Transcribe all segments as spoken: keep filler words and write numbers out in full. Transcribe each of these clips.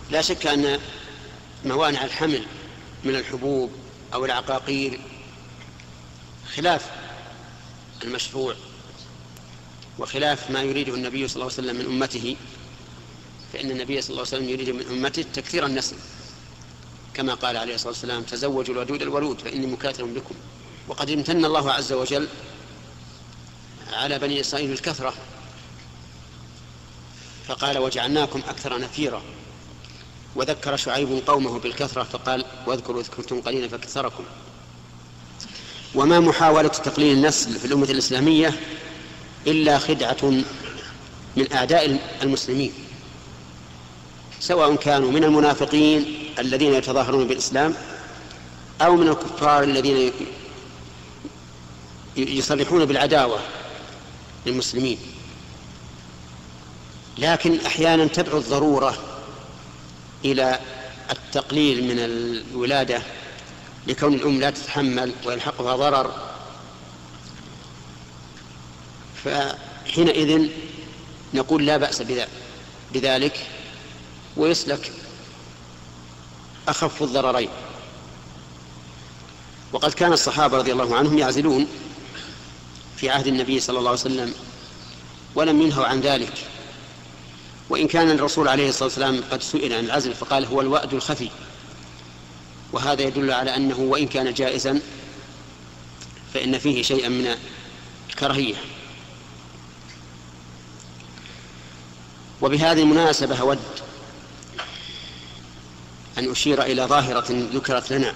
لا شك أن موانع الحمل من الحبوب أو العقاقير خلاف المشروع وخلاف ما يريده النبي صلى الله عليه وسلم من أمته، فإن النبي صلى الله عليه وسلم يريد من أمته تكثير النسل كما قال عليه الصلاة والسلام: تزوجوا الودود الولود فإني مكاثر بكم. وقد امتن الله عز وجل على بني إسرائيل الكثرة، فقال: وجعلناكم أكثر نفيرا. وذكر شعيب قومه بالكثرة فقال: واذكروا إذ كنتم قليلا فكثركم. وما محاولة تقليل النسل في الأمة الإسلامية إلا خدعة من أعداء المسلمين، سواء كانوا من المنافقين الذين يتظاهرون بالإسلام أو من الكفار الذين يصرحون بالعداوة للمسلمين. لكن أحيانا تدعو الضرورة إلى التقليل من الولادة لكون الأم لا تتحمل ويلحقها ضرر، فحينئذ نقول لا بأس بذلك ويسلك أخف الضررين. وقد كان الصحابة رضي الله عنهم يعزلون في عهد النبي صلى الله عليه وسلم ولم ينهوا عن ذلك، وإن كان الرسول عليه الصلاة والسلام قد سئل عن العزل فقال: هو الوأد الخفي. وهذا يدل على أنه وإن كان جائزا فإن فيه شيئا من الكراهية. وبهذه المناسبة أود أن أشير إلى ظاهرة ذكرت لنا،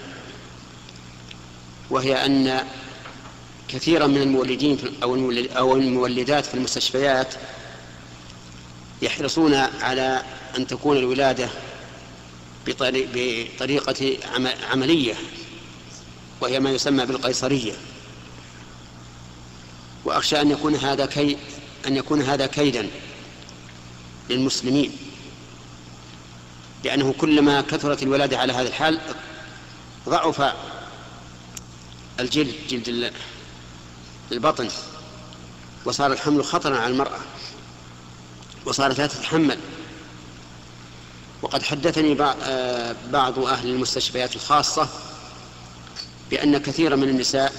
وهي أن كثيرا من المولدين أو المولدات في المستشفيات يحرصون على أن تكون الولادة بطريقة عملية، وهي ما يسمى بالقيصرية. وأخشى أن يكون هذا كي أن يكون هذا كيدا للمسلمين، لأنه كلما كثرت الولادة على هذا الحال ضعف الجلد جلد البطن، وصار الحمل خطرا على المرأة وصارت لا تتحمل. وقد حدثني بعض أهل المستشفيات الخاصة بأن كثيرا من النساء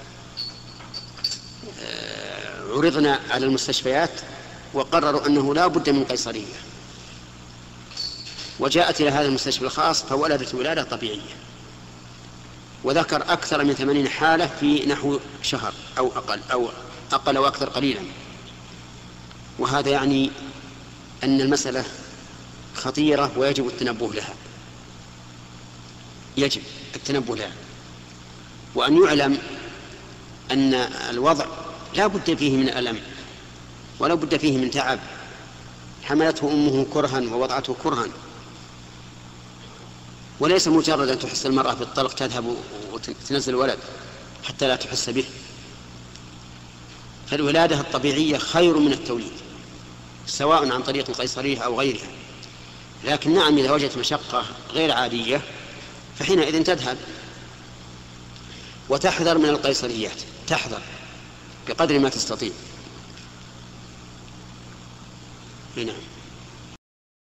عرضنا على المستشفيات وقرروا أنه لا بد من قيصرية، وجاءت إلى هذا المستشفى الخاص فولدت ولادة طبيعية، وذكر أكثر من ثمانين حالة في نحو شهر أو أقل أو أقل أو أكثر قليلا. وهذا يعني أن المسألة خطيرة ويجب التنبه لها، يجب التنبه لها، وأن يعلم أن الوضع لا بد فيه من ألم ولا بد فيه من تعب. حملته أمه كرها ووضعته كرها، وليس مجرد أن تحس المرأة بالطلق تذهب وتنزل الولد حتى لا تحس به. فالولادة الطبيعية خير من التوليد، سواء عن طريق القيصرية أو غيرها. لكن نعم، إذا وجدت مشقة غير عادية فحينئذ تذهب وتحذر من القيصريات، تحذر بقدر ما تستطيع. نعم.